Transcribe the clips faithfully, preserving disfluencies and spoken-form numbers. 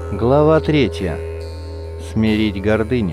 Глава третья. Смирить гордыню.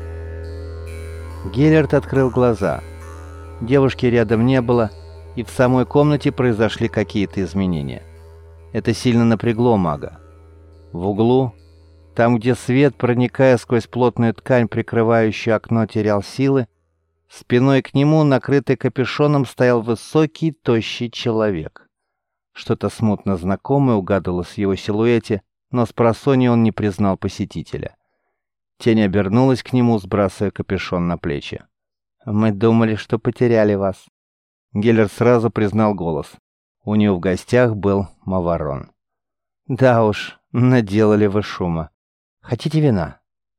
Геллерт открыл глаза. Девушки рядом не было, и в самой комнате произошли какие-то изменения. Это сильно напрягло мага. В углу, там, где свет, проникая сквозь плотную ткань, прикрывающую окно, терял силы, спиной к нему, накрытый капюшоном, стоял высокий, тощий человек. Что-то смутно знакомое угадывалось в его силуэте, но спросонья он не признал посетителя. Тень обернулась к нему, сбрасывая капюшон на плечи. «Мы думали, что потеряли вас». Геллерт сразу признал голос. У него в гостях был Маварон. «Да уж, наделали вы шума. Хотите вина?»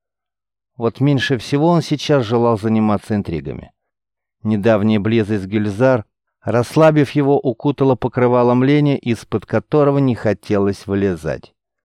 Вот меньше всего он сейчас желал заниматься интригами. Недавняя близость Гюльзар, расслабив его, укутала покрывалом лени, из-под которого не хотелось вылезать.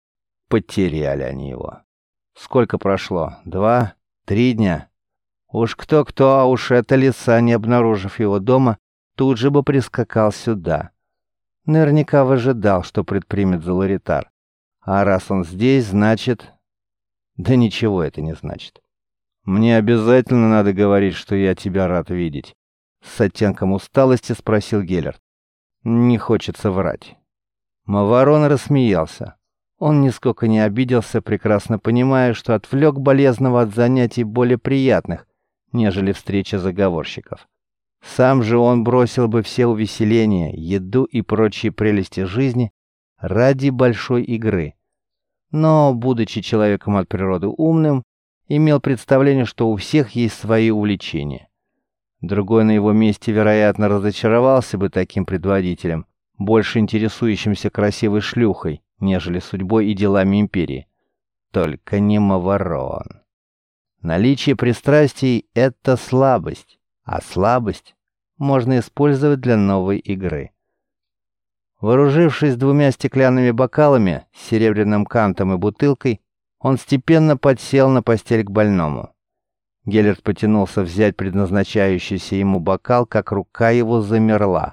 Потеряли они его. Сколько прошло? Два? Три дня? Уж кто-кто, а уж эта лиса, не обнаружив его дома, тут же бы прискакал сюда. Наверняка выжидал, что предпримет Заларитар. А раз он здесь, значит... Да ничего это не значит. «Мне обязательно надо говорить, что я тебя рад видеть?» С оттенком усталости спросил Геллерт. «Не хочется врать». Маварон рассмеялся. Он нисколько не обиделся, прекрасно понимая, что отвлек болезного от занятий более приятных, нежели встреча заговорщиков. Сам же он бросил бы все увеселения, еду и прочие прелести жизни ради большой игры. Но, будучи человеком от природы умным, имел представление, что у всех есть свои увлечения. Другой на его месте, вероятно, разочаровался бы таким предводителем, больше интересующимся красивой шлюхой, нежели судьбой и делами империи. Только не Маварон. Наличие пристрастий — это слабость, а слабость можно использовать для новой игры. Вооружившись двумя стеклянными бокалами, серебряным кантом и бутылкой, он степенно подсел на постель к больному. Геллерт потянулся взять предназначающийся ему бокал, как рука его замерла.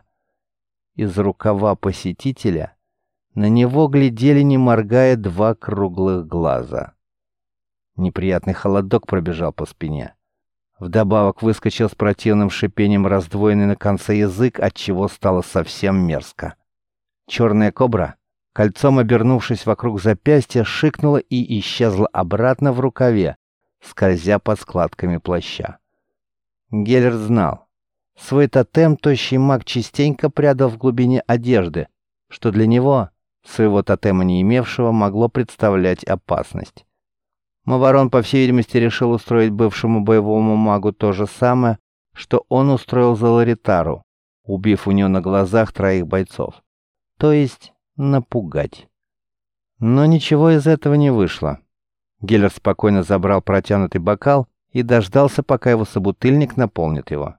Из рукава посетителя на него глядели, не моргая, два круглых глаза. Неприятный холодок пробежал по спине. Вдобавок выскочил с противным шипением раздвоенный на конце язык, отчего стало совсем мерзко. Черная кобра, кольцом обернувшись вокруг запястья, шикнула и исчезла обратно в рукаве, скользя под складками плаща. Геллерт знал. Свой тотем тощий маг частенько прятал в глубине одежды, что для него, своего тотема не имевшего, могло представлять опасность. Маварон, по всей видимости, решил устроить бывшему боевому магу то же самое, что он устроил Заларитару, убив у него на глазах троих бойцов. То есть напугать. Но ничего из этого не вышло. Геллерт спокойно забрал протянутый бокал и дождался, пока его собутыльник наполнит его.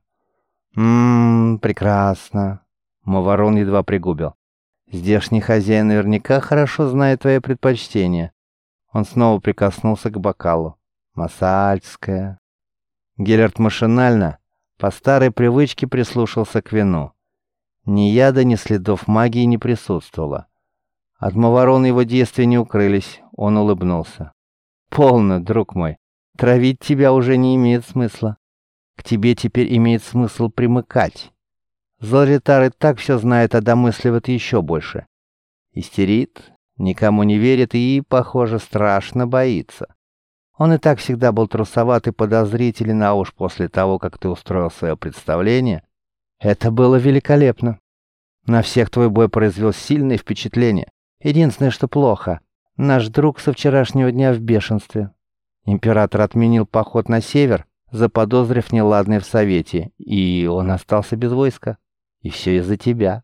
«Ммм, прекрасно». Маварон едва пригубил. «Здешний хозяин наверняка хорошо знает твои предпочтения». Он снова прикоснулся к бокалу. «Масальская». Геллерт машинально, по старой привычке, прислушался к вину. Ни яда, ни следов магии не присутствовало. От Маварона его действия не укрылись, он улыбнулся. «Полно, друг мой, травить тебя уже не имеет смысла. К тебе теперь имеет смысл примыкать. Заларитар и так все знает, а домысливает еще больше. Истерит, никому не верит и, похоже, страшно боится. Он и так всегда был трусоват и подозрителен, а уж после того, как ты устроил свое представление, это было великолепно. На всех твой бой произвел сильное впечатление. Единственное, что плохо, наш друг со вчерашнего дня в бешенстве. Император отменил поход на север, заподозрив неладное в совете, и он остался без войска. И все из-за тебя».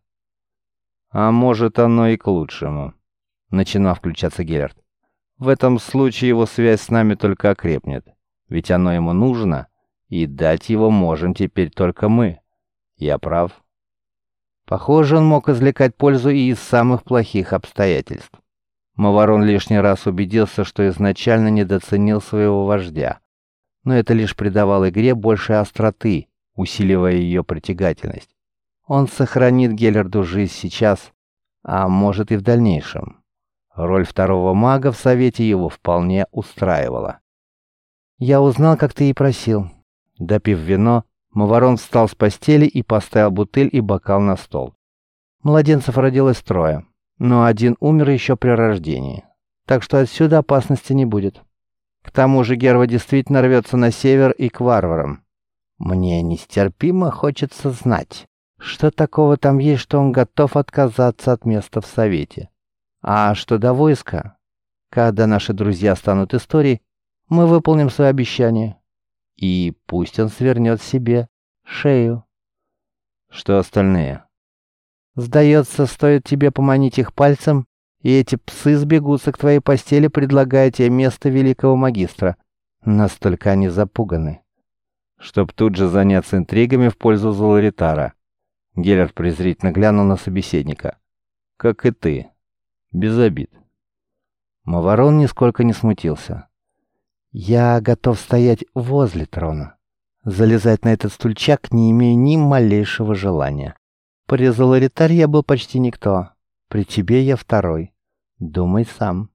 «А может, оно и к лучшему», — начинал включаться Геллерт. «В этом случае его связь с нами только окрепнет, ведь оно ему нужно, и дать его можем теперь только мы. Я прав?» Похоже, он мог извлекать пользу и из самых плохих обстоятельств. Маварон лишний раз убедился, что изначально недооценил своего вождя. Но это лишь придавало игре больше остроты, усиливая ее притягательность. Он сохранит Геллерту жизнь сейчас, а может и в дальнейшем. Роль второго мага в совете его вполне устраивала. «Я узнал, как ты и просил». Допив вино, Маварон встал с постели и поставил бутыль и бокал на стол. Младенцев родилось трое, но один умер еще при рождении, так что отсюда опасности не будет. К тому же Герва действительно рвется на север и к варварам. Мне нестерпимо хочется знать, что такого там есть, что он готов отказаться от места в совете. А что до войска, когда наши друзья станут историей, мы выполним свое обещание. И пусть он свернет себе шею. Что остальные? Сдается, стоит тебе поманить их пальцем, и эти псы сбегутся к твоей постели, предлагая тебе место великого магистра. Настолько они запуганы. Чтоб тут же заняться интригами в пользу Золоритара. Геллерт презрительно глянул на собеседника. Как и ты. Без обид. Маварон нисколько не смутился. Я готов стоять возле трона. Залезать на этот стульчак не имею ни малейшего желания. При Золоритаре я был почти никто. При тебе я второй. Думай сам.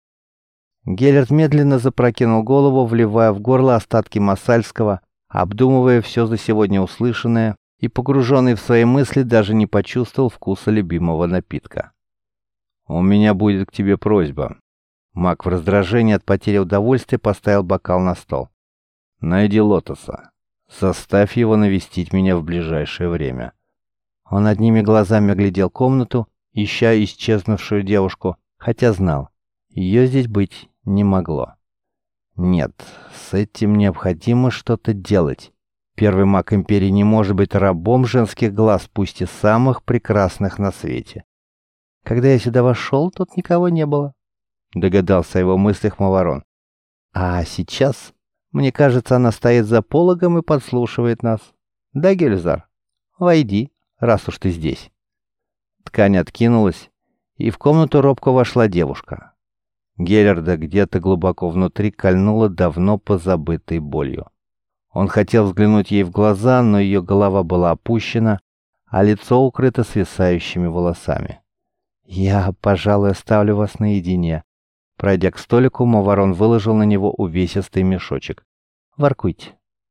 Геллерт медленно запрокинул голову, вливая в горло остатки Массальского, обдумывая все за сегодня услышанное, и, погруженный в свои мысли, даже не почувствовал вкуса любимого напитка. «У меня будет к тебе просьба». Маг в раздражении от потери удовольствия поставил бокал на стол. «Найди Лотоса. Заставь его навестить меня в ближайшее время». Он одними глазами оглядел комнату, ища исчезнувшую девушку, хотя знал, ее здесь быть не могло. Нет, с этим необходимо что-то делать. Первый маг Империи не может быть рабом женских глаз, пусть и самых прекрасных на свете. Когда я сюда вошел, тут никого не было, догадался о его мыслях Маварон. А сейчас, мне кажется, она стоит за пологом и подслушивает нас. Да, Гельзар? Войди, раз уж ты здесь. Ткань откинулась, и в комнату робко вошла девушка. Геллерда где-то глубоко внутри кольнула давно позабытой болью. Он хотел взглянуть ей в глаза, но ее голова была опущена, а лицо укрыто свисающими волосами. «Я, пожалуй, оставлю вас наедине». Пройдя к столику, Маварон выложил на него увесистый мешочек. «Воркуйте».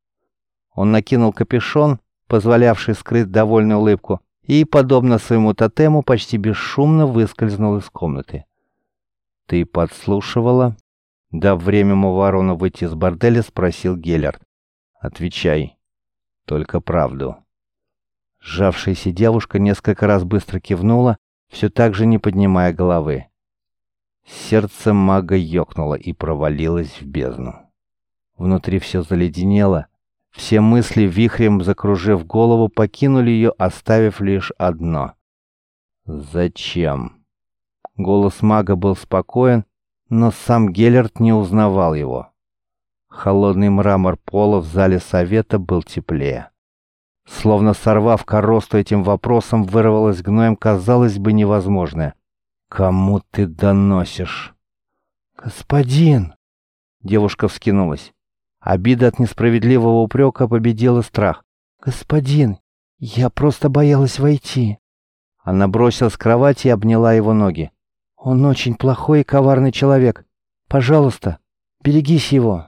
Он накинул капюшон, позволявший скрыть довольную улыбку, и, подобно своему тотему, почти бесшумно выскользнул из комнаты. «Ты подслушивала?» Дав время Маварону выйти из борделя, спросил Геллерт. «Отвечай. Только правду». Сжавшаяся девушка несколько раз быстро кивнула, все так же не поднимая головы. Сердце мага ёкнуло и провалилось в бездну. Внутри все заледенело, все мысли, вихрем закружив голову, покинули ее, оставив лишь одно. «Зачем?» Голос мага был спокоен, но сам Геллерт не узнавал его. Холодный мрамор пола в зале совета был теплее. Словно сорвав коросту этим вопросом, вырвалось гноем, казалось бы, невозможное. «Кому ты доносишь?» «Господин!» Девушка вскинулась. Обида от несправедливого упрека победила страх. «Господин, я просто боялась войти». Она бросилась с кровати и обняла его ноги. «Он очень плохой и коварный человек. Пожалуйста, берегись его».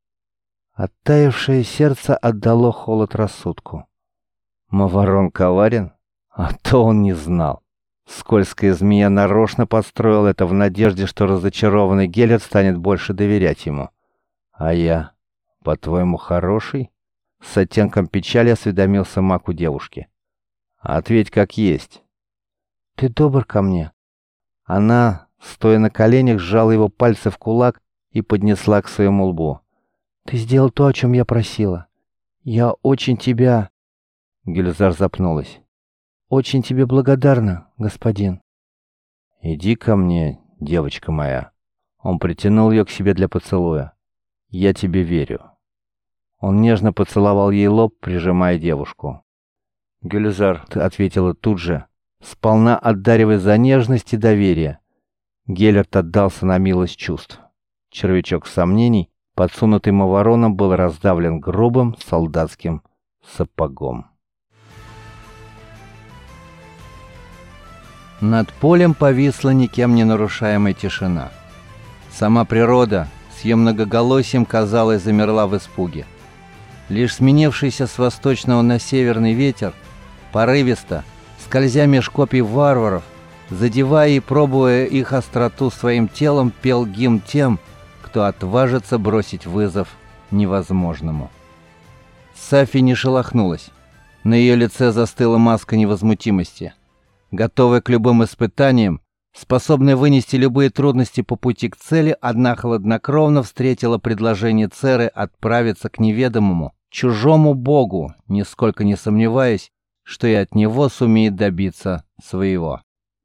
Оттаившее сердце отдало холод рассудку. Маварон коварен? А то он не знал. Скользкая змея нарочно подстроила это в надежде, что разочарованный Геллерт станет больше доверять ему. А я, по-твоему, хороший? С оттенком печали осведомился маг у девушки. Ответь как есть. Ты добр ко мне. Она, стоя на коленях, сжала его пальцы в кулак и поднесла к своему лбу. Ты сделал то, о чем я просила. Я очень тебя... Гельзар запнулась. Очень тебе благодарна, господин. Иди ко мне, девочка моя. Он притянул ее к себе для поцелуя. Я тебе верю. Он нежно поцеловал ей лоб, прижимая девушку. Гельзар ответила тут же, сполна отдаривая за нежность и доверие. Геллерт отдался на милость чувств. Червячок сомнений, подсунутый Мавароном, был раздавлен грубым солдатским сапогом. Над полем повисла никем не нарушаемая тишина. Сама природа с ее многоголосием, казалось, замерла в испуге. Лишь сменившийся с восточного на северный ветер, порывисто, скользя меж копий варваров, задевая и пробуя их остроту своим телом, пел гимн тем, кто отважится бросить вызов невозможному. Сафи не шелохнулась. На ее лице застыла маска невозмутимости. Готовая к любым испытаниям, способная вынести любые трудности по пути к цели, одна хладнокровно встретила предложение Церы отправиться к неведомому, чужому богу, нисколько не сомневаясь, что и от него сумеет добиться своего.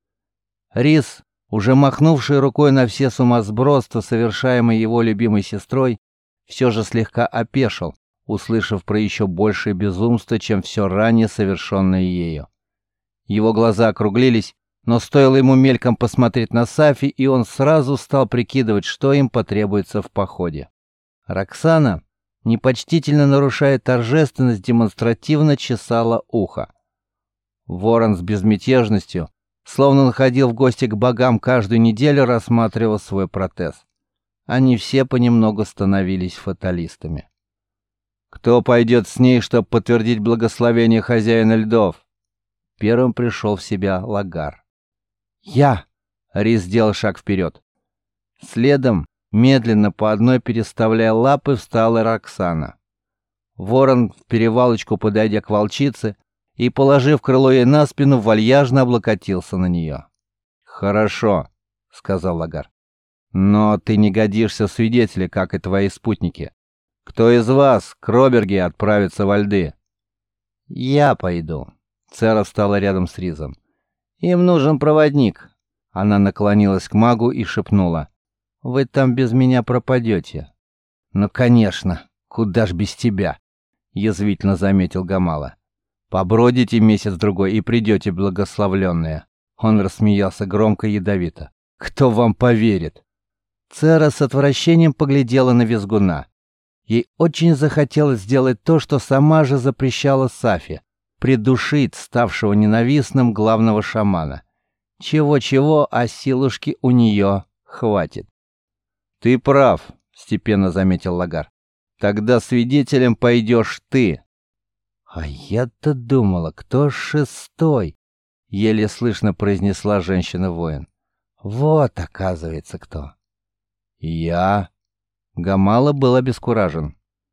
Рис, уже махнувший рукой на все сумасбродства, совершаемые его любимой сестрой, все же слегка опешил, услышав про еще большее безумство, чем все ранее совершенное ею. Его глаза округлились, но стоило ему мельком посмотреть на Сафи, и он сразу стал прикидывать, что им потребуется в походе. Роксана, непочтительно нарушая торжественность, демонстративно чесала ухо. Ворон с безмятежностью, словно он ходил в гости к богам каждую неделю, рассматривал свой протез. Они все понемногу становились фаталистами. «Кто пойдет с ней, чтобы подтвердить благословение хозяина льдов?» Первым пришел в себя Лагар. «Я!» — Рис сделал шаг вперед. Следом, медленно по одной переставляя лапы, встала Роксана. Ворон, в перевалочку подойдя к волчице и, положив крыло ей на спину, вальяжно облокотился на нее. «Хорошо», — сказал Лагар. «Но ты не годишься в свидетели, как и твои спутники. Кто из вас, Кроберги, отправится во льды?» «Я пойду». Цера встала рядом с Ризом. «Им нужен проводник». Она наклонилась к магу и шепнула. «Вы там без меня пропадете». «Ну, конечно, куда ж без тебя?» — язвительно заметил Гамала. «Побродите месяц-другой и придете, благословленные». Он рассмеялся громко и ядовито. «Кто вам поверит?» Цера с отвращением поглядела на визгуна. Ей очень захотелось сделать то, что сама же запрещала Сафи — придушить ставшего ненавистным главного шамана. Чего-чего, а силушки у нее хватит. «Ты прав», — степенно заметил Лагар. «Тогда свидетелем пойдешь ты». «А я-то думала, кто шестой?» — еле слышно произнесла женщина-воин. «Вот, оказывается, кто». «Я...» Гамала был обескуражен.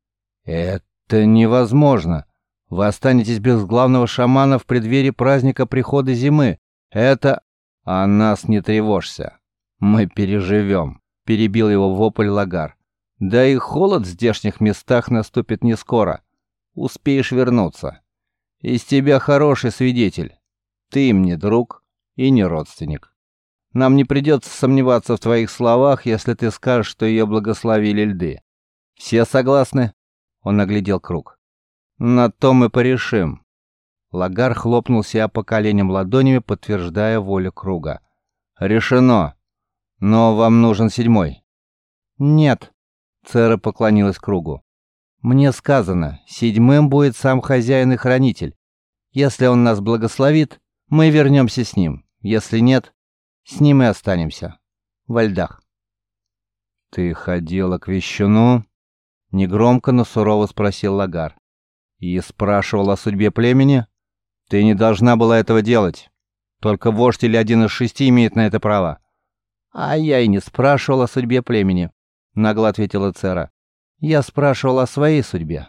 «Это невозможно. Вы останетесь без главного шамана в преддверии праздника прихода зимы. Это... О нас не тревожься. Мы переживем», — перебил его вопль Лагар. «Да и холод в здешних местах наступит не скоро. Успеешь вернуться. Из тебя хороший свидетель. Ты им не друг и не родственник. Нам не придется сомневаться в твоих словах, если ты скажешь, что ее благословили льды. Все согласны?» Он оглядел круг. «На то мы порешим». Лагар хлопнул себя по коленям ладонями, подтверждая волю круга. «Решено. Но вам нужен седьмой». «Нет», — Цера поклонилась кругу. «Мне сказано, седьмым будет сам хозяин и хранитель. Если он нас благословит, мы вернемся с ним. Если нет, с ним и останемся. Во льдах». «Ты ходила к вещуну?» — негромко, но сурово спросил Лагар. «И спрашивал о судьбе племени? Ты не должна была этого делать. Только вождь или один из шести имеет на это право». «А я и не спрашивал о судьбе племени», — нагло ответила Цера. «Я спрашивал о своей судьбе».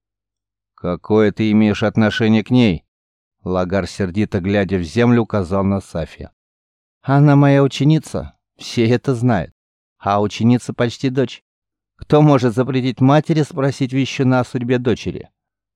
«Какое ты имеешь отношение к ней?» Лагар, сердито глядя в землю, указал на Сафи. «Она моя ученица, все это знают. А ученица почти дочь. Кто может запретить матери спросить вещуна о судьбе дочери?»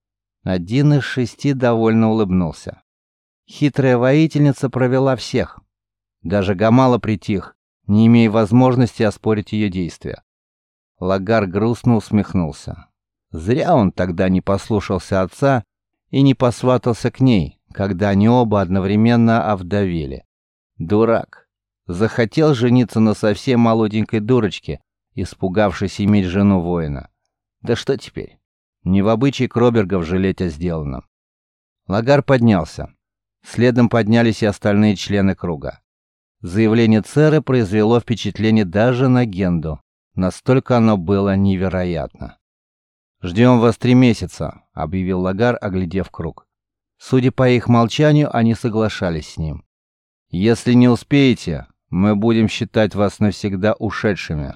Один из шести довольно улыбнулся. Хитрая воительница провела всех. Даже Гамала притих, не имея возможности оспорить ее действия. Лагар грустно усмехнулся. Зря он тогда не послушался отца и не посватался к ней, когда они оба одновременно овдовели. Дурак. Захотел жениться на совсем молоденькой дурочке, испугавшись иметь жену воина. Да что теперь? Не в обычае Кробергов жалеть о сделанном. Лагар поднялся. Следом поднялись и остальные члены круга. Заявление Церы произвело впечатление даже на Генду. Настолько оно было невероятно. «Ждем вас три месяца», — объявил Лагар, оглядев круг. Судя по их молчанию, они соглашались с ним. «Если не успеете, мы будем считать вас навсегда ушедшими».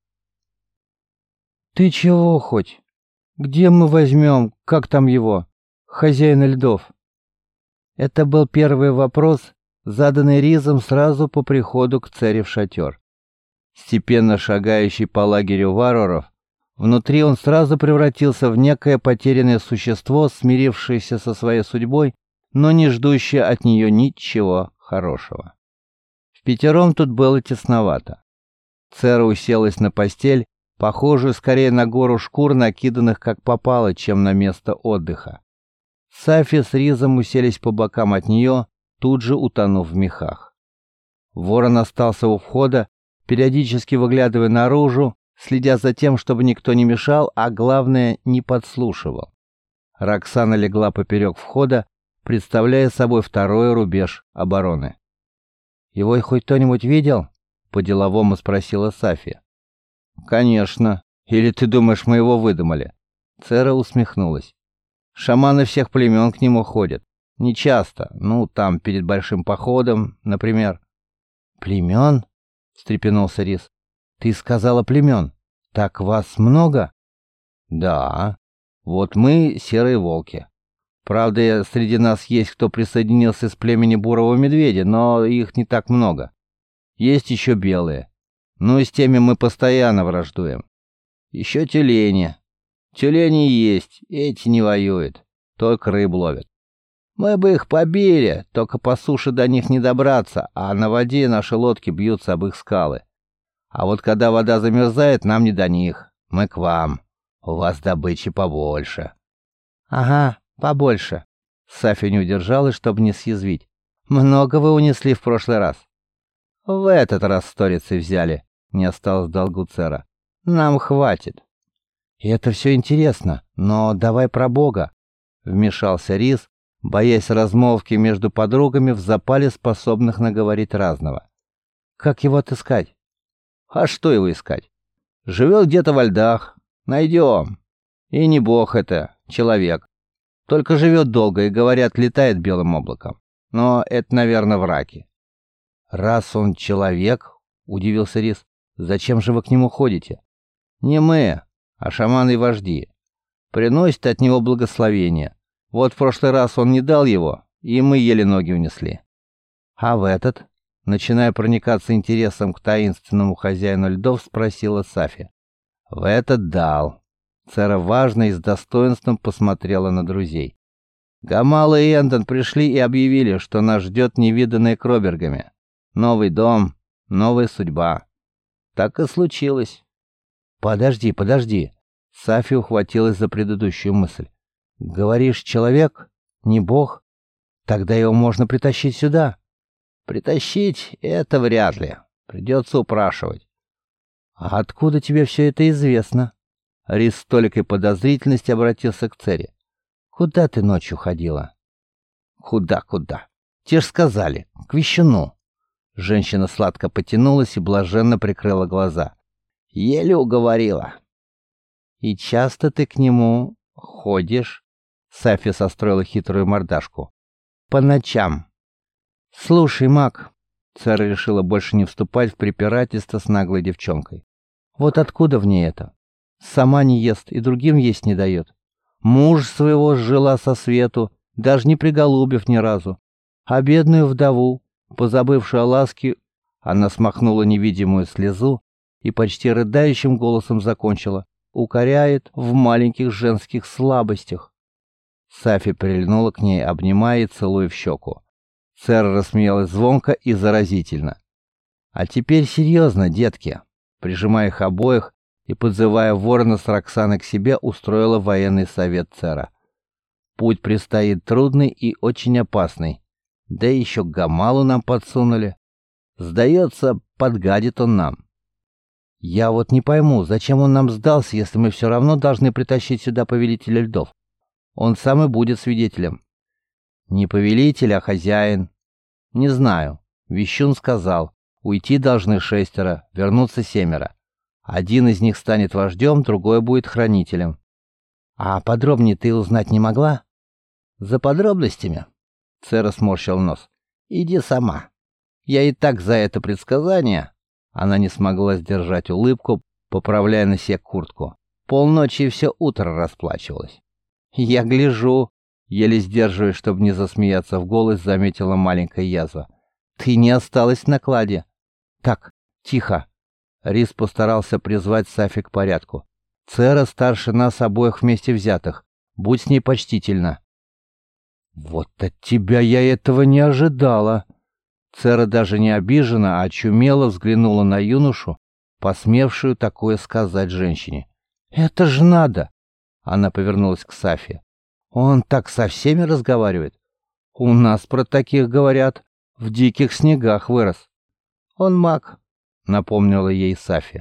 «Ты чего хоть? Где мы возьмем, как там его, хозяина льдов?» Это был первый вопрос, заданный Ризом сразу по приходу к Цере в шатер. Степенно шагающий по лагерю варваров, внутри он сразу превратился в некое потерянное существо, смирившееся со своей судьбой, но не ждущее от нее ничего хорошего. Впятером тут было тесновато. Цера уселась на постель, похожую скорее на гору шкур, накиданных как попало, чем на место отдыха. Сафи с Ризом уселись по бокам от нее, тут же утонув в мехах. Ворон остался у входа, периодически выглядывая наружу, следя за тем, чтобы никто не мешал, а главное, не подслушивал. Роксана легла поперек входа, представляя собой второй рубеж обороны. «Его хоть кто-нибудь видел?» — по-деловому спросила Сафи. «Конечно. Или ты думаешь, мы его выдумали?» Цера усмехнулась. «Шаманы всех племен к нему ходят. Не часто. Ну, там, перед большим походом, например». «Племен?» — встрепенулся Рис. «Ты сказала племен. Так вас много?» «Да. Вот мы — серые волки. Правда, среди нас есть кто присоединился с племени бурого медведя, но их не так много. Есть еще белые. Ну и с теми мы постоянно враждуем. Еще тюлени. Тюлени есть, эти не воюют, только рыб ловят. Мы бы их побили, только по суше до них не добраться, а на воде наши лодки бьются об их скалы. А вот когда вода замерзает, нам не до них. Мы к вам. У вас добычи побольше». «Ага, побольше». Сафи не удержалась, чтобы не съязвить. «Много вы унесли в прошлый раз». «В этот раз сторицей взяли», — не осталось в долгу Цера. «Нам хватит». «И это все интересно, но давай про Бога», — вмешался Рис, боясь размолвки между подругами в запале, способных наговорить разного. «Как его отыскать?» «А что его искать? Живет где-то во льдах. Найдем. И не бог это, человек. Только живет долго и, говорят, летает белым облаком. Но это, наверное, враки». «Раз он человек, — удивился Рис, — зачем же вы к нему ходите?» «Не мы, а шаманы и вожди. Приносят от него благословение. Вот в прошлый раз он не дал его, и мы еле ноги унесли». «А в этот?» — начиная проникаться интересом к таинственному хозяину льдов, спросила Сафи. «В этот дал». Цера важно и с достоинством посмотрела на друзей. «Гамал и Эндон пришли и объявили, что нас ждет невиданное Кробергами. Новый дом, новая судьба. Так и случилось». «Подожди, подожди». Сафи ухватилась за предыдущую мысль. «Говоришь, человек? Не бог? Тогда его можно притащить сюда». «Притащить — это вряд ли. Придется упрашивать». «А откуда тебе все это известно?» Рис с толикой подозрительности обратился к Цере. «Куда ты ночью ходила?» «Куда-куда? Те ж сказали, к вещуну». Женщина сладко потянулась и блаженно прикрыла глаза. «Еле уговорила». «И часто ты к нему ходишь?» Сафи состроила хитрую мордашку. «По ночам». «Слушай, маг», Цера решила больше не вступать в препирательство с наглой девчонкой. «Вот откуда в ней это? Сама не ест и другим есть не дает. Муж своего сжила со свету, даже не приголубив ни разу. А бедную вдову, позабывшую о ласке, она смахнула невидимую слезу и почти рыдающим голосом закончила, укоряет в маленьких женских слабостях». Сафи прильнула к ней, обнимая и целуя в щеку. Цера рассмеялась звонко и заразительно. «А теперь серьезно, детки», прижимая их обоих и подзывая Ворона с Роксаной к себе, устроила военный совет Цера. «Путь предстоит трудный и очень опасный. Да еще Гамалу нам подсунули. Сдается, подгадит он нам. Я вот не пойму, зачем он нам сдался, если мы все равно должны притащить сюда повелителя льдов? Он сам и будет свидетелем». Не повелитель, а хозяин. Не знаю. Вещун сказал, уйти должны шестеро, вернуться семеро. Один из них станет вождем, другой будет хранителем. А подробнее ты узнать не могла? За подробностями? Цера сморщил нос. Иди сама. Я и так за это предсказание... Она не смогла сдержать улыбку, поправляя на себе куртку. Полночи и все утро расплачивалась. Я гляжу, еле сдерживаясь, чтобы не засмеяться в голос, заметила маленькая язва. Ты не осталась в накладе. Так, тихо. Рис постарался призвать Сафи к порядку. Цера старше нас обоих вместе взятых. Будь с ней почтительна. Вот от тебя я этого не ожидала. Цера даже не обижена, а очумело взглянула на юношу, посмевшую такое сказать женщине. «Это ж надо!» Она повернулась к Сафи. «Он так со всеми разговаривает? У нас про таких говорят. В диких снегах вырос». «Он маг», — напомнила ей Сафи.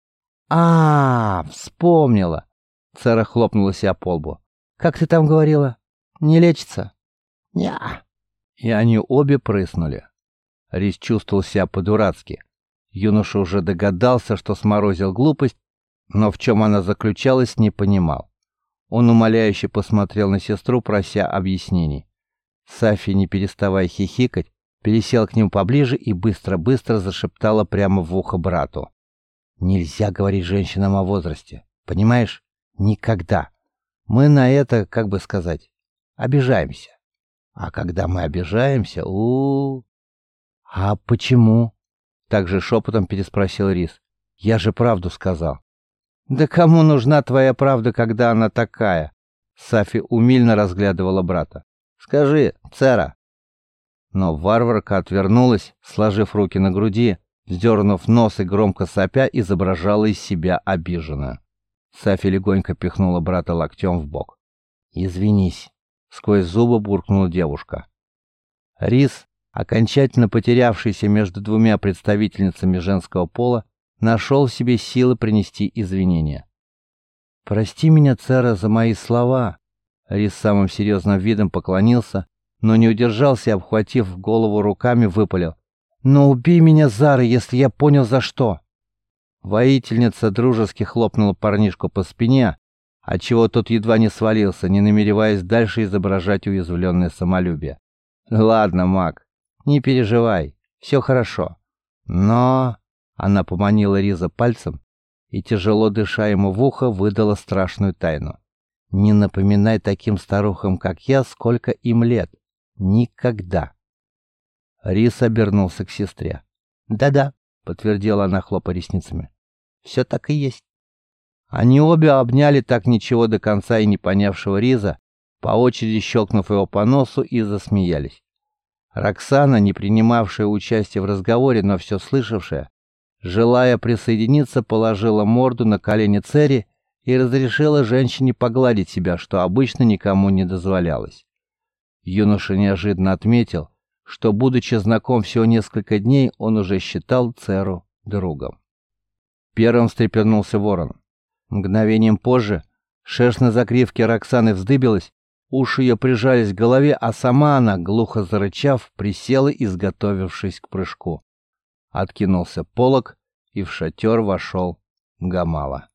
«А, вспомнила!» Цера хлопнула себя по лбу. «Как ты там говорила? Не лечится?» «Не-а». И они обе прыснули. Рис чувствовал себя по-дурацки. Юноша уже догадался, что сморозил глупость, но в чем она заключалась, не понимал. Он умоляюще посмотрел на сестру, прося объяснений. Сафи, не переставая хихикать, пересел к нему поближе и быстро-быстро зашептала прямо в ухо брату. «Нельзя говорить женщинам о возрасте, понимаешь? Никогда. Мы на это, как бы сказать, обижаемся. А когда мы обижаемся, у-у-у...» «А почему?» — также шепотом переспросил Рис. «Я же правду сказал». «Да кому нужна твоя правда, когда она такая?» Сафи умильно разглядывала брата. «Скажи, Цера». Но варварка отвернулась, сложив руки на груди, вздернув нос и громко сопя, изображала из себя обиженную. Сафи легонько пихнула брата локтем в бок. «Извинись», — сквозь зубы буркнула девушка. Рис, окончательно потерявшийся между двумя представительницами женского пола, нашел в себе силы принести извинения. «Прости меня, Цера, за мои слова». Рис самым серьезным видом поклонился, но не удержался и, обхватив голову руками, выпалил. «Но убей меня, Зара, если я понял, за что». Воительница дружески хлопнула парнишку по спине, отчего тот едва не свалился, не намереваясь дальше изображать уязвленное самолюбие. «Ладно, маг, не переживай, все хорошо. Но...» Она поманила Риза пальцем и, тяжело дыша ему в ухо, выдала страшную тайну. «Не напоминай таким старухам, как я, сколько им лет. Никогда». Риз обернулся к сестре. «Да-да», — подтвердила она, хлопая ресницами. «Все так и есть». Они обе обняли так ничего до конца и не понявшего Риза, по очереди щелкнув его по носу, и засмеялись. Роксана, не принимавшая участия в разговоре, но все слышавшая, желая присоединиться, положила морду на колени Цери и разрешила женщине погладить себя, что обычно никому не дозволялось. Юноша неожиданно отметил, что, будучи знаком всего несколько дней, он уже считал Церу другом. Первым встрепенулся ворон. Мгновением позже шерсть на загривке Роксаны вздыбилась, уши ее прижались к голове, а сама она, глухо зарычав, присела, изготовившись к прыжку. Откинулся полог, и в шатер вошел Гамала.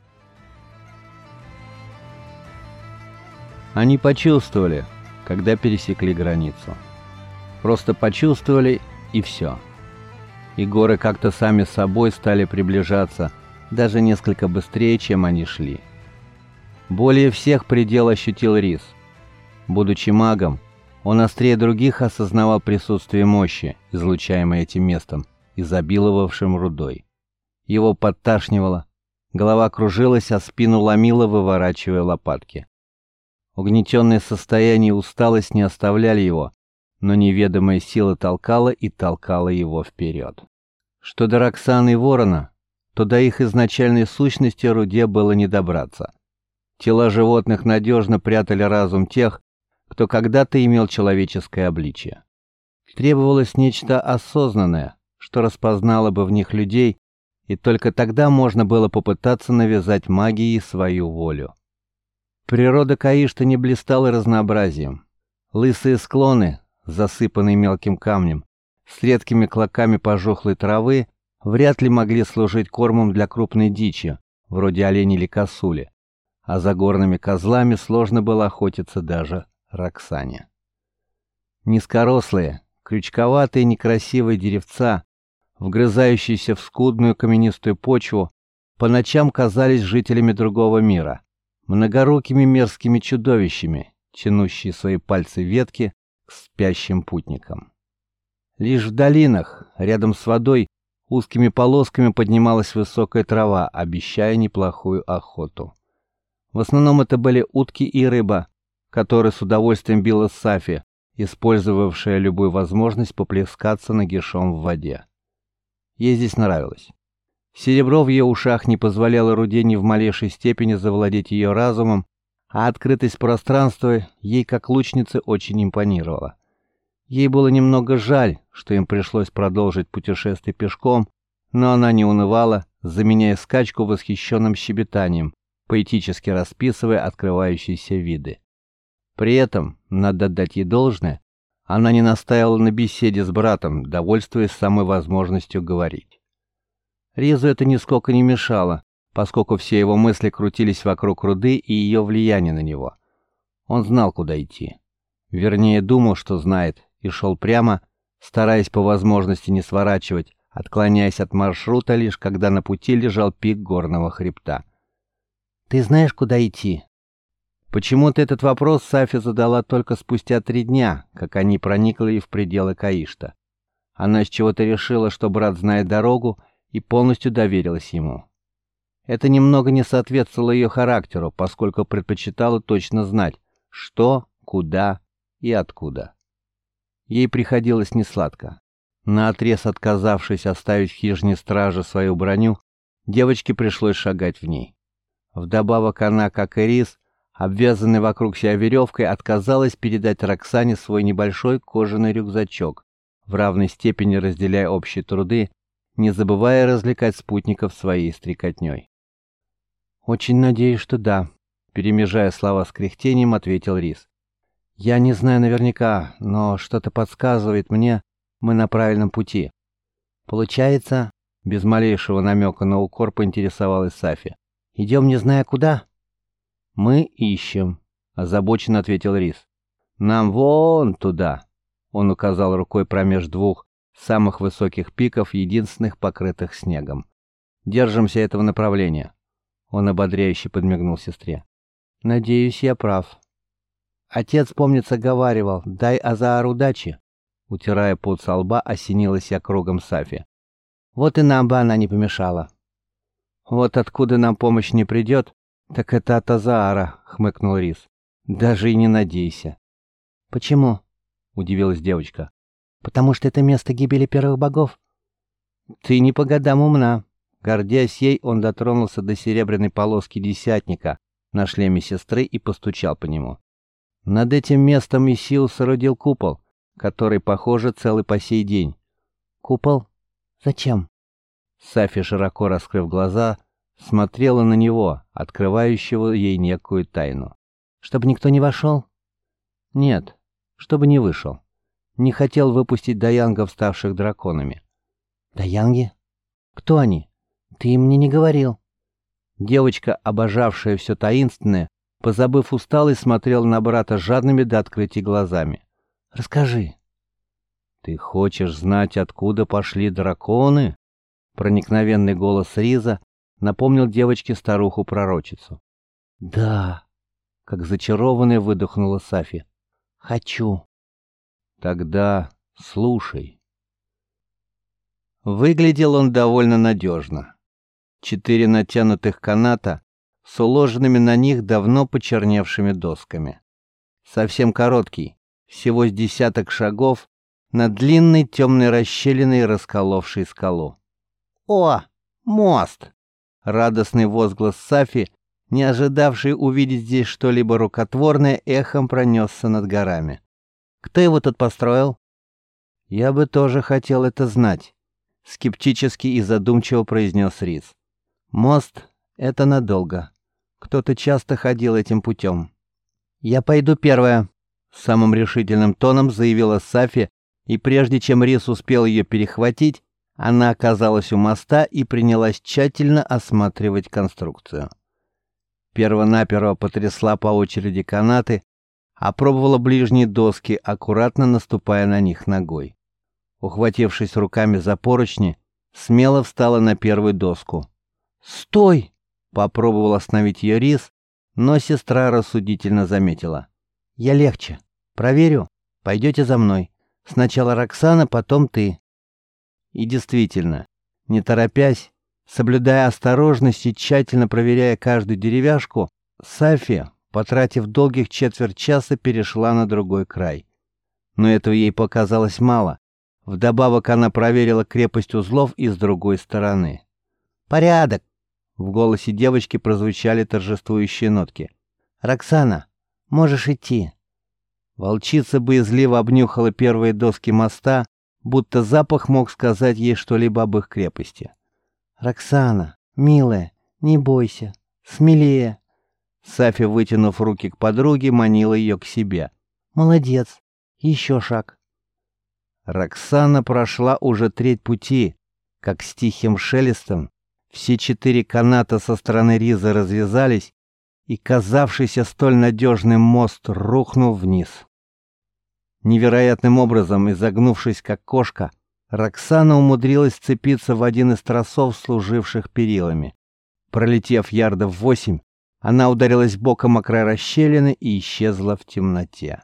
Они почувствовали, когда пересекли границу. Просто почувствовали, и все. И горы как-то сами собой стали приближаться, даже несколько быстрее, чем они шли. Более всех предел ощутил Рис. Будучи магом, он острее других осознавал присутствие мощи, излучаемой этим местом, изобиловавшим рудой. Его подташнивало, голова кружилась, а спину ломило, выворачивая лопатки. Угнетенное состояние и усталость не оставляли его, но неведомая сила толкала и толкала его вперед. Что до Роксаны и Ворона, то до их изначальной сущности Руде было не добраться. Тела животных надежно прятали разум тех, кто когда-то имел человеческое обличие. Требовалось нечто осознанное, что распознало бы в них людей, и только тогда можно было попытаться навязать магии свою волю. Природа Каишта не блистала разнообразием. Лысые склоны, засыпанные мелким камнем, с редкими клоками пожухлой травы, вряд ли могли служить кормом для крупной дичи, вроде оленей или косули, а за горными козлами сложно было охотиться даже Роксане. Низкорослые, крючковатые некрасивые деревца, вгрызающиеся в скудную каменистую почву, по ночам казались жителями другого мира, многорукими мерзкими чудовищами, тянущие свои пальцы ветки к спящим путникам. Лишь в долинах, рядом с водой, узкими полосками поднималась высокая трава, обещая неплохую охоту. В основном это были утки и рыба, которые с удовольствием била Сафи, использовавшая любую возможность поплескаться нагишом в воде. Ей здесь нравилось. Серебро в ее ушах не позволяло руде ни в малейшей степени завладеть ее разумом, а открытость пространства ей как лучнице очень импонировала. Ей было немного жаль, что им пришлось продолжить путешествие пешком, но она не унывала, заменяя скачку восхищенным щебетанием, поэтически расписывая открывающиеся виды. При этом, надо отдать ей должное, она не настаивала на беседе с братом, довольствуясь самой возможностью говорить. Ризу это нисколько не мешало, поскольку все его мысли крутились вокруг руды и ее влияния на него. Он знал, куда идти. Вернее, думал, что знает, и шел прямо, стараясь по возможности не сворачивать, отклоняясь от маршрута лишь когда на пути лежал пик горного хребта. «Ты знаешь, куда идти?» Почему-то этот вопрос Сафи задала только спустя три дня, как они проникли в пределы Каишта. Она с чего-то решила, что брат знает дорогу, и полностью доверилась ему. Это немного не соответствовало ее характеру, поскольку предпочитала точно знать, что, куда и откуда. Ей приходилось несладко. Наотрез отказавшись оставить в хижине стражи свою броню, девочке пришлось шагать в ней. Вдобавок она, как и Риз, обвязанная вокруг себя веревкой, отказалась передать Роксане свой небольшой кожаный рюкзачок, в равной степени разделяя общие труды, не забывая развлекать спутников своей стрекотней. «Очень надеюсь, что да», — перемежая слова с кряхтением, ответил Риз. «Я не знаю наверняка, но что-то подсказывает мне, мы на правильном пути». «Получается», — без малейшего намека на укор поинтересовалась Сафи, «идем не зная куда?» «Мы ищем», — озабоченно ответил Риз. «Нам вон туда», — он указал рукой промеж двух самых высоких пиков, единственных покрытых снегом. «Держимся этого направления», — он ободряюще подмигнул сестре. «Надеюсь, я прав». «Отец, помнится, говаривал, дай Азаару удачи», — утирая пот со лба, осенилась я кругом Сафи. «Вот и нам бы она не помешала». «Вот откуда нам помощь не придет, так это от Азаара», — хмыкнул Риз. «Даже и не надейся». «Почему?» — удивилась девочка. «Потому что это место гибели первых богов». «Ты не по годам умна». Гордясь ей, он дотронулся до серебряной полоски десятника на шлеме сестры и постучал по нему. Над этим местом Исиус соорудил купол, который, похоже, целый по сей день. «Купол? Зачем?» Сафи, широко раскрыв глаза, смотрела на него, открывающего ей некую тайну. «Чтобы никто не вошел?» «Нет, чтобы не вышел. Не хотел выпустить даянгов, ставших драконами». «Даянги? Кто они? Ты мне не говорил». Девочка, обожавшая все таинственное, позабыв усталость, смотрела на брата жадными до открытий глазами. «Расскажи». «Ты хочешь знать, откуда пошли драконы?» Проникновенный голос Риза напомнил девочке старуху-пророчицу. «Да», — как зачарованная выдохнула Сафи. «Хочу». «Тогда слушай». Выглядел он довольно надежно. Четыре натянутых каната с уложенными на них давно почерневшими досками. Совсем короткий, всего с десяток шагов, над длинной темной расщелиной, расколовшей скалу. «О, мост!» Радостный возглас Сафи, не ожидавший увидеть здесь что-либо рукотворное, эхом пронесся над горами. «Кто его тут построил?» «Я бы тоже хотел это знать», — скептически и задумчиво произнес Риз. «Мост — это надолго. Кто-то часто ходил этим путем». «Я пойду первая», Самым решительным тоном заявила Сафи, и прежде чем Рис успел ее перехватить, она оказалась у моста и принялась тщательно осматривать конструкцию. Первонаперво потрясла по очереди канаты, опробовала ближние доски, аккуратно наступая на них ногой. Ухватившись руками за поручни, смело встала на первую доску. «Стой!» — попробовал остановить ее Рис, но сестра рассудительно заметила. «Я легче. Проверю. Пойдете за мной. Сначала Роксана, потом ты». И действительно, не торопясь, соблюдая осторожность и тщательно проверяя каждую деревяшку, Сафи, потратив долгих четверть часа, перешла на другой край. Но этого ей показалось мало. Вдобавок она проверила крепость узлов и с другой стороны. «Порядок!» — в голосе девочки прозвучали торжествующие нотки. «Роксана, можешь идти». Волчица боязливо обнюхала первые доски моста, будто запах мог сказать ей что-либо об их крепости. «Роксана, милая, не бойся, смелее». Сафи, вытянув руки к подруге, манила ее к себе. «Молодец, еще шаг». Роксана прошла уже треть пути, как с тихим шелестом все четыре каната со стороны Риза развязались, и казавшийся столь надежным мост рухнул вниз. Невероятным образом, изогнувшись как кошка, Роксана умудрилась вцепиться в один из тросов, служивших перилами. Пролетев ярдов восемь, она ударилась боком о край расщелины и исчезла в темноте.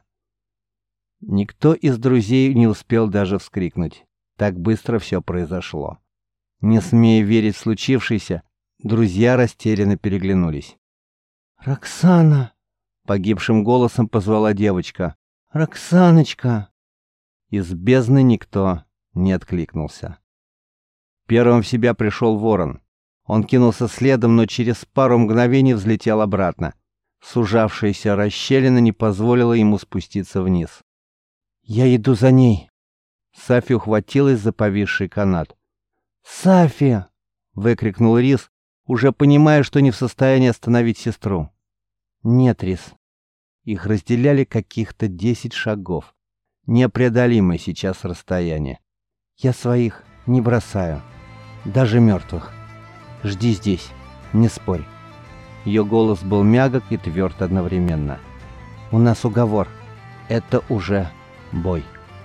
Никто из друзей не успел даже вскрикнуть. Так быстро все произошло. Не смея верить в случившееся, друзья растерянно переглянулись. «Роксана!» — погибшим голосом позвала девочка. «Роксаночка!» Из бездны никто не откликнулся. Первым в себя пришел ворон. Он кинулся следом, но через пару мгновений взлетел обратно. Сужавшаяся расщелина не позволила ему спуститься вниз. «Я иду за ней!» Сафи ухватилась за повисший канат. «Сафи!» — выкрикнул Рис, уже понимая, что не в состоянии остановить сестру. «Нет, Рис». Их разделяли каких-то десять шагов. Непреодолимое сейчас расстояние. «Я своих не бросаю. Даже мертвых. Жди здесь, не спорь». Ее голос был мягок и тверд одновременно. «У нас уговор. Это уже бой».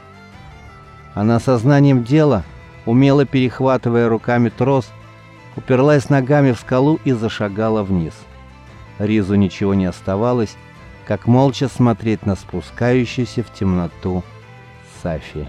Она сознанием дела, умело перехватывая руками трос, уперлась ногами в скалу и зашагала вниз. Ризу ничего не оставалось, как молча смотреть на спускающуюся в темноту Сафи.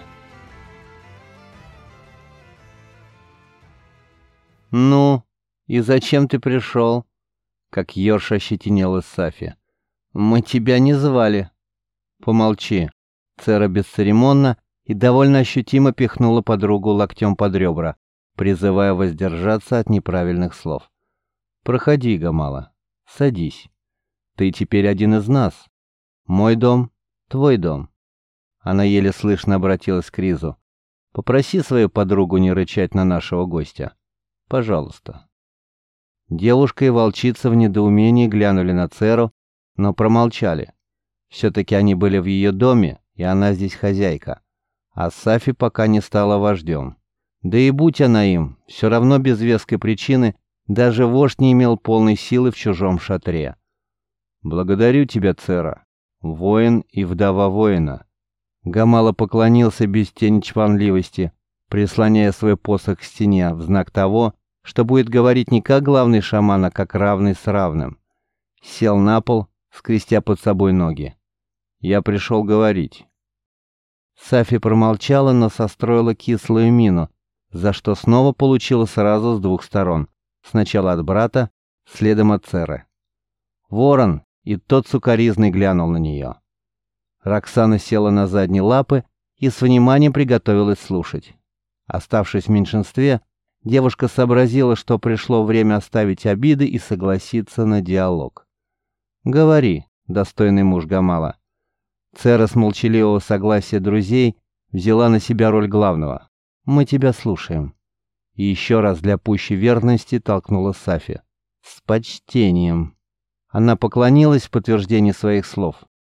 «Ну, и зачем ты пришел?» Как ерш ощетинелась Сафи. «Мы тебя не звали». «Помолчи». Цера бесцеремонно и довольно ощутимо пихнула подругу локтем под ребра, призывая воздержаться от неправильных слов. «Проходи, Гамала, садись. Ты теперь один из нас. Мой дом — твой дом». Она еле слышно обратилась к Ризу. «Попроси свою подругу не рычать на нашего гостя. Пожалуйста». Девушка и волчица в недоумении глянули на Церу, но промолчали. Все-таки они были в ее доме, и она здесь хозяйка. А Сафи пока не стала вождем. Да и будь она им, все равно без веской причины даже вождь не имел полной силы в чужом шатре. «Благодарю тебя, Цера, воин и вдова воина». Гамала поклонился без тени чванливости, прислоняя свой посох к стене в знак того, что будет говорить не как главный шаман, а как равный с равным. Сел на пол, скрестя под собой ноги. «Я пришел говорить». Сафи промолчала, но состроила кислую мину, за что снова получила сразу с двух сторон. Сначала от брата, следом от Церы. Ворон и тот сукоризный глянул на нее. Роксана села на задние лапы и с вниманием приготовилась слушать. Оставшись в меньшинстве, девушка сообразила, что пришло время оставить обиды и согласиться на диалог. «Говори, достойный муж Гамала». Цера с молчаливого согласия друзей взяла на себя роль главного. «Мы тебя слушаем». И еще раз для пущей верности толкнула Сафи. «С почтением». Она поклонилась в подтверждение своих слов.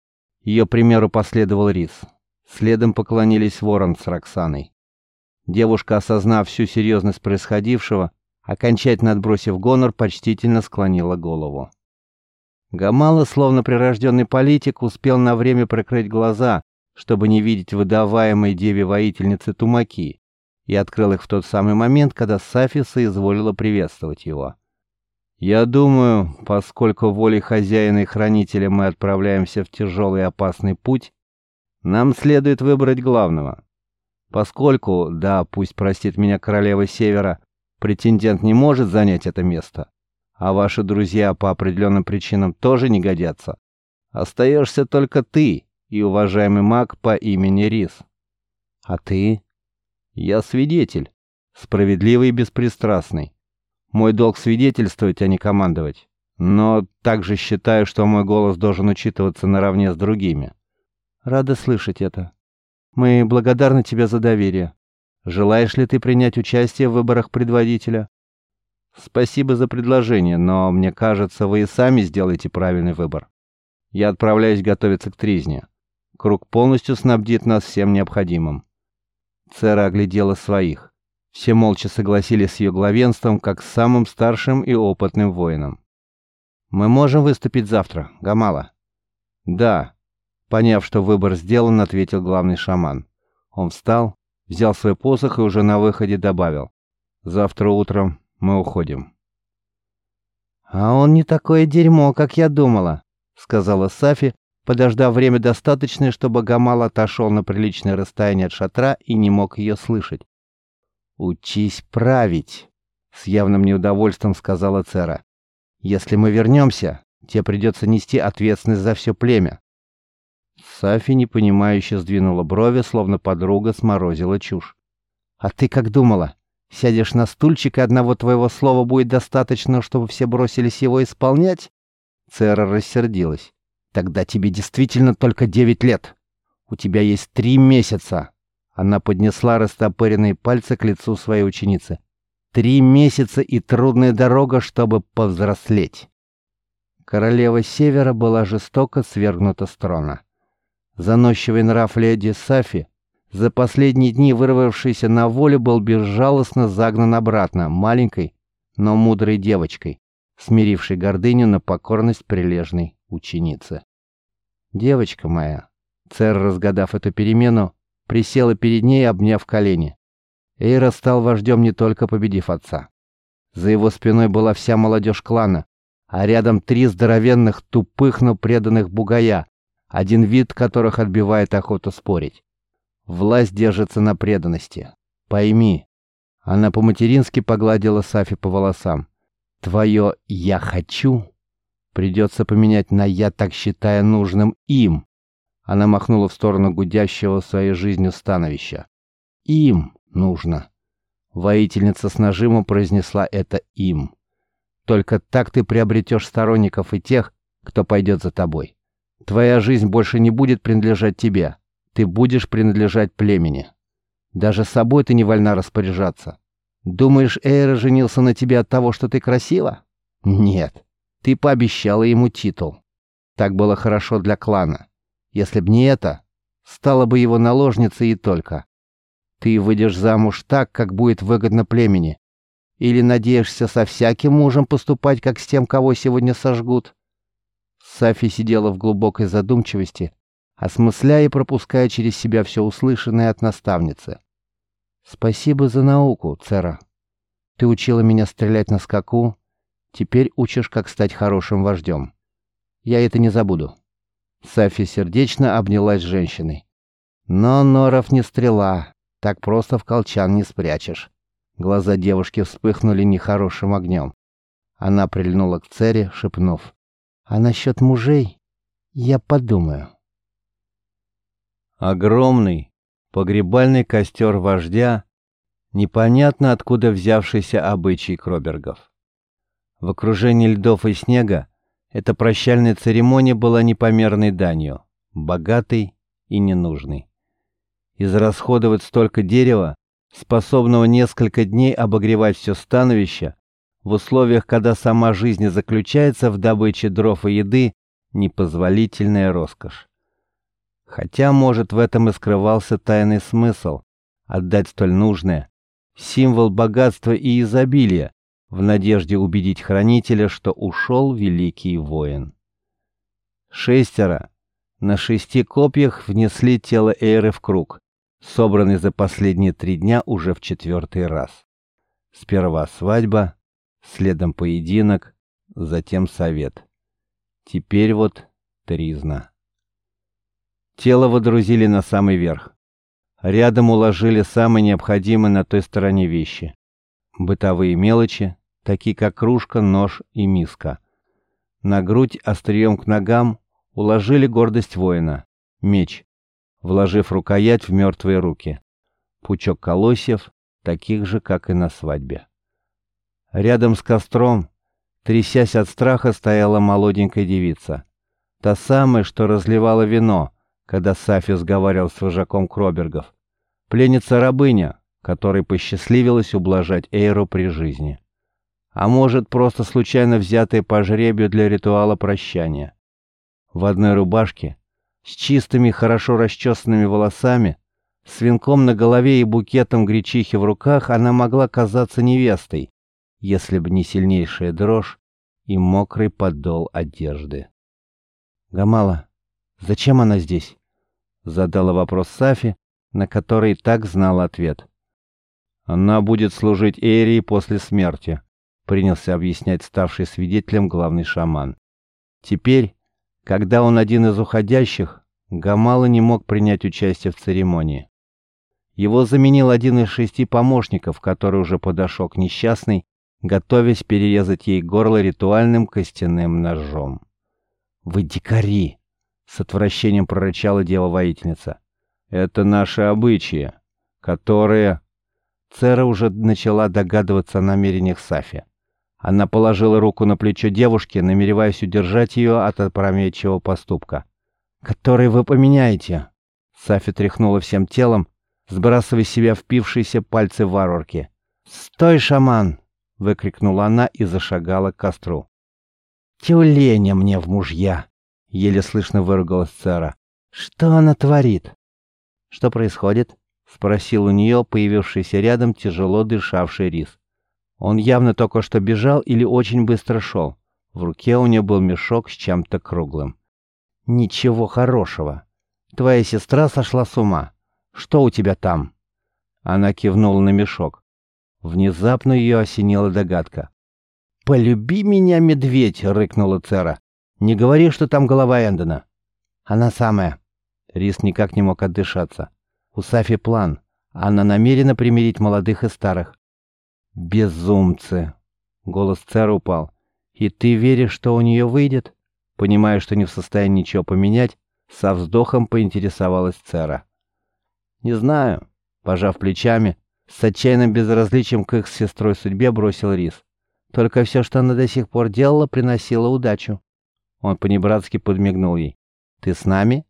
Ее примеру последовал Рис. Следом поклонились Ворон с Роксаной. Девушка, осознав всю серьезность происходившего, окончательно отбросив гонор, почтительно склонила голову. Гамала, словно прирожденный политик, успел на время прикрыть глаза, чтобы не видеть выдаваемой деве-воительнице тумаки, и открыл их в тот самый момент, когда Сафи соизволила приветствовать его. «Я думаю, поскольку волей хозяина и хранителя мы отправляемся в тяжелый и опасный путь, нам следует выбрать главного. Поскольку, да, пусть простит меня королева Севера, претендент не может занять это место, а ваши друзья по определенным причинам тоже не годятся, остаешься только ты и уважаемый маг по имени Рис. А ты? Я свидетель, справедливый и беспристрастный. Мой долг свидетельствовать, а не командовать. Но также считаю, что мой голос должен учитываться наравне с другими. Рада слышать это. Мы благодарны тебе за доверие. Желаешь ли ты принять участие в выборах предводителя? Спасибо за предложение, но мне кажется, вы и сами сделаете правильный выбор. Я отправляюсь готовиться к тризне. Круг полностью снабдит нас всем необходимым. Цера оглядела своих. Все молча согласились с ее главенством, как с самым старшим и опытным воином. «Мы можем выступить завтра, Гамала?» «Да», — поняв, что выбор сделан, ответил главный шаман. Он встал, взял свой посох и уже на выходе добавил: «Завтра утром мы уходим». «А он не такое дерьмо, как я думала», — сказала Сафи, подождав время достаточное, чтобы Гамал отошел на приличное расстояние от шатра и не мог ее слышать. «Учись править», — с явным неудовольствием сказала Цера. «Если мы вернемся, тебе придется нести ответственность за все племя». Сафи непонимающе сдвинула брови, словно подруга сморозила чушь. «А ты как думала? Сядешь на стульчик, и одного твоего слова будет достаточно, чтобы все бросились его исполнять?» Цера рассердилась. «Тогда тебе действительно только девять лет. У тебя есть три месяца». Она поднесла растопыренные пальцы к лицу своей ученицы. «Три месяца и трудная дорога, чтобы повзрослеть». Королева Севера была жестоко свергнута с трона. Заносчивый нрав леди Сафи, за последние дни вырвавшийся на волю, был безжалостно загнан обратно маленькой, но мудрой девочкой, смирившей гордыню на покорность прилежной ученицы. «Девочка моя», Цер, разгадав эту перемену, присела перед ней, обняв колени. Эйра стал вождем, не только победив отца. За его спиной была вся молодежь клана, а рядом три здоровенных, тупых, но преданных бугая, один вид которых отбивает охоту спорить. Власть держится на преданности. Пойми. Она по-матерински погладила Сафи по волосам. Твое «я хочу» придется поменять на «я так считаю нужным им». Она махнула в сторону гудящего своей жизнью становища. «Им нужно». Воительница с нажимом произнесла это «им». Только так ты приобретешь сторонников и тех, кто пойдет за тобой. Твоя жизнь больше не будет принадлежать тебе. Ты будешь принадлежать племени. Даже собой ты не вольна распоряжаться. Думаешь, Эйра женился на тебе от того, что ты красива? Нет. Ты пообещала ему титул. Так было хорошо для клана. Если б не это, стала бы его наложницей и только. Ты выйдешь замуж так, как будет выгодно племени. Или надеешься со всяким мужем поступать, как с тем, кого сегодня сожгут?» Сафи сидела в глубокой задумчивости, осмысляя и пропуская через себя все услышанное от наставницы. «Спасибо за науку, Цера. Ты учила меня стрелять на скаку, теперь учишь, как стать хорошим вождем. Я это не забуду». Сафи сердечно обнялась с женщиной. «Но Норов не стрела, так просто в колчан не спрячешь». Глаза девушки вспыхнули нехорошим огнем. Она прильнула к Цере, шепнув: «А насчет мужей я подумаю». Огромный погребальный костер вождя, непонятно откуда взявшийся обычай Кробергов. В окружении льдов и снега эта прощальная церемония была непомерной данью, богатой и ненужной. Израсходовать столько дерева, способного несколько дней обогревать все становище, в условиях, когда сама жизнь заключается в добыче дров и еды, непозволительная роскошь. Хотя, может, в этом и скрывался тайный смысл — отдать столь нужное, символ богатства и изобилия, в надежде убедить хранителя, что ушел великий воин. Шестеро на шести копьях внесли тело Эйры в круг, собранный за последние три дня уже в четвертый раз. Сперва свадьба, следом поединок, затем совет. Теперь вот тризна. Тело водрузили на самый верх. Рядом уложили самые необходимые на той стороне вещи. Бытовые мелочи, такие как кружка, нож и миска. На грудь острием к ногам уложили гордость воина — меч, вложив рукоять в мертвые руки. Пучок колосьев, таких же, как и на свадьбе. Рядом с костром, трясясь от страха, стояла молоденькая девица. Та самая, что разливала вино, когда Сафи сговаривал с вожаком Кробергов. Пленница-рабыня, которой посчастливилось ублажать Эйру при жизни. А может, просто случайно взятая по жребию для ритуала прощания. В одной рубашке, с чистыми, хорошо расчесанными волосами, с венком на голове и букетом гречихи в руках она могла казаться невестой, если бы не сильнейшая дрожь и мокрый подол одежды. «Гамала, зачем она здесь?» — задала вопрос Сафи, на который и так знал ответ. «Она будет служить Эйре после смерти», — принялся объяснять ставший свидетелем главный шаман. Теперь, когда он один из уходящих, Гамала не мог принять участие в церемонии. Его заменил один из шести помощников, который уже подошел к несчастной, готовясь перерезать ей горло ритуальным костяным ножом. «Вы дикари!» — с отвращением прорычала дева-воительница. «Это наши обычаи, которые...» Цера уже начала догадываться о намерениях Сафи. Она положила руку на плечо девушки, намереваясь удержать ее от опрометчивого поступка. «Который вы поменяете?» Сафи тряхнула всем телом, сбрасывая с себя впившиеся пальцы варварки. «Стой, шаман!» — выкрикнула она и зашагала к костру. «Тюленя мне в мужья!» — еле слышно выругалась Цера. «Что она творит?» «Что происходит?» — спросил у нее появившийся рядом тяжело дышавший Рис. Он явно только что бежал или очень быстро шел. В руке у него был мешок с чем-то круглым. «Ничего хорошего. Твоя сестра сошла с ума. Что у тебя там?» Она кивнула на мешок. Внезапно ее осенила догадка. «Полюби меня, медведь!» — рыкнула Цера. «Не говори, что там голова Эндона». «Она самая». Рис никак не мог отдышаться. У Сафи план. Она намерена примирить молодых и старых. «Безумцы!» — голос Церы упал. «И ты веришь, что у нее выйдет?» Понимая, что не в состоянии ничего поменять, со вздохом поинтересовалась Цера. «Не знаю», — пожав плечами, с отчаянным безразличием к их с сестрой судьбе бросил Рис. «Только все, что она до сих пор делала, приносило удачу». Он понебратски подмигнул ей. «Ты с нами?»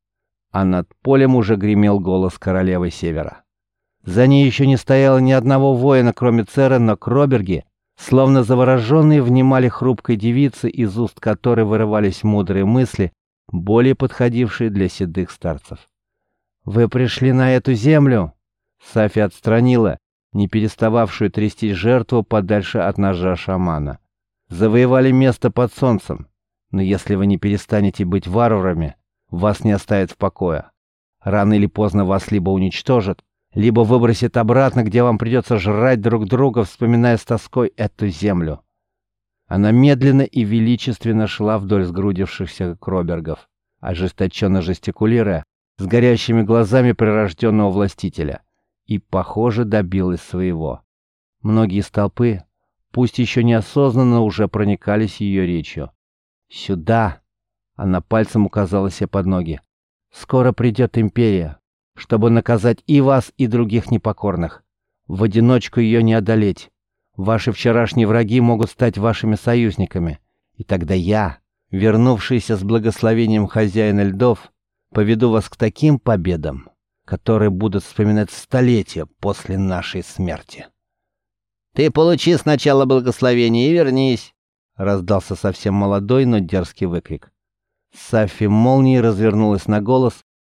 А над полем уже гремел голос королевы Севера. За ней еще не стояло ни одного воина, кроме Церы, но Кроберги, словно завороженные, внимали хрупкой девице, из уст которой вырывались мудрые мысли, более подходившие для седых старцев. «Вы пришли на эту землю!» Сафи отстранила, не перестававшую трясти жертву подальше от ножа шамана. «Завоевали место под солнцем, но если вы не перестанете быть варварами, вас не оставят в покое. Рано или поздно вас либо уничтожат, либо выбросят обратно, где вам придется жрать друг друга, вспоминая с тоской эту землю». Она медленно и величественно шла вдоль сгрудившихся Кробергов, ожесточенно жестикулируя, с горящими глазами прирожденного властителя, и, похоже, добилась своего. Многие из толпы, пусть еще неосознанно, уже проникались ее речью. «Сюда!» — она пальцем указала себе под ноги. «Скоро придет империя, чтобы наказать и вас, и других непокорных. В одиночку ее не одолеть. Ваши вчерашние враги могут стать вашими союзниками. И тогда я, вернувшийся с благословением хозяина льдов, поведу вас к таким победам, которые будут вспоминать столетия после нашей смерти». «Ты получи сначала благословение и вернись», — раздался совсем молодой, но дерзкий выкрик. Сафи молнией развернулась на голос,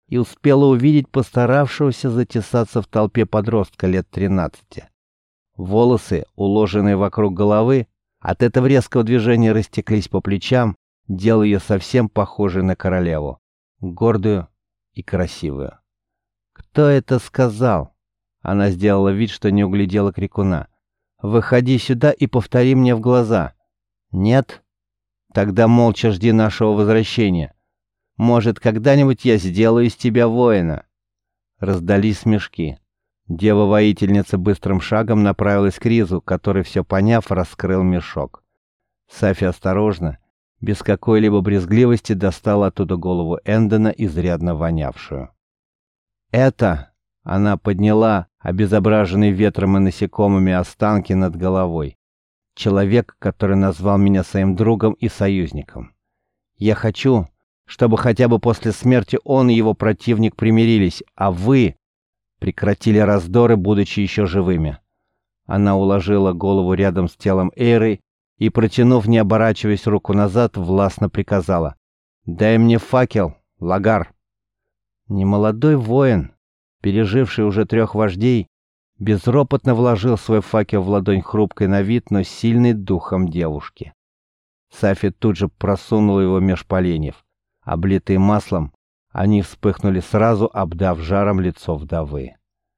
и успела увидеть постаравшегося затесаться в толпе подростка лет тринадцати. Волосы, уложенные вокруг головы, от этого резкого движения растеклись по плечам, делая ее совсем похожей на королеву, гордую и красивую. «Кто это сказал?» Она сделала вид, что не углядела крикуна. «Выходи сюда и повтори мне в глаза». «Нет? Тогда молча жди нашего возвращения. Может, когда-нибудь я сделаю из тебя воина». Раздались смешки. Дева-воительница быстрым шагом направилась к Ризу, который, все поняв, раскрыл мешок. Сафи осторожно, без какой-либо брезгливости, достала оттуда голову Эндона, изрядно вонявшую. «Это...» — она подняла обезображенные ветром и насекомыми останки над головой. «Человек, который назвал меня своим другом и союзником. Я хочу, чтобы хотя бы после смерти он и его противник примирились, а вы прекратили раздоры, будучи еще живыми». Она уложила голову рядом с телом Эйры и, протянув, не оборачиваясь, руку назад, властно приказала: «Дай мне факел, Лагар». Немолодой воин, переживший уже трех вождей, безропотно вложил свой факел в ладонь хрупкой на вид, но сильной духом девушки. Сафи тут же просунула его меж поленьев. Облитые маслом, они вспыхнули сразу, обдав жаром лицо вдовы.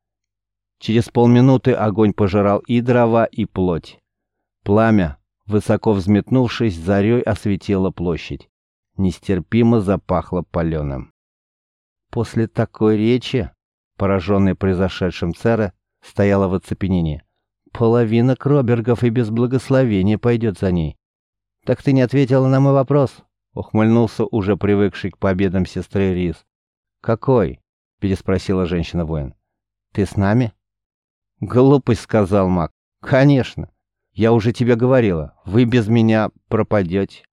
Через полминуты огонь пожирал и дрова, и плоть. Пламя, высоко взметнувшись, зарей осветило площадь. Нестерпимо запахло паленым. После такой речи, пораженный произошедшим Цера, стояла в оцепенении. Половина Кробергов и без благословения пойдет за ней. «Так ты не ответила на мой вопрос?» — ухмыльнулся уже привыкший к победам сестры Риз. «Какой?» — переспросила женщина-воин. «Ты с нами?» «Глупость», — сказал маг. «Конечно. Я уже тебе говорила, вы без меня пропадете».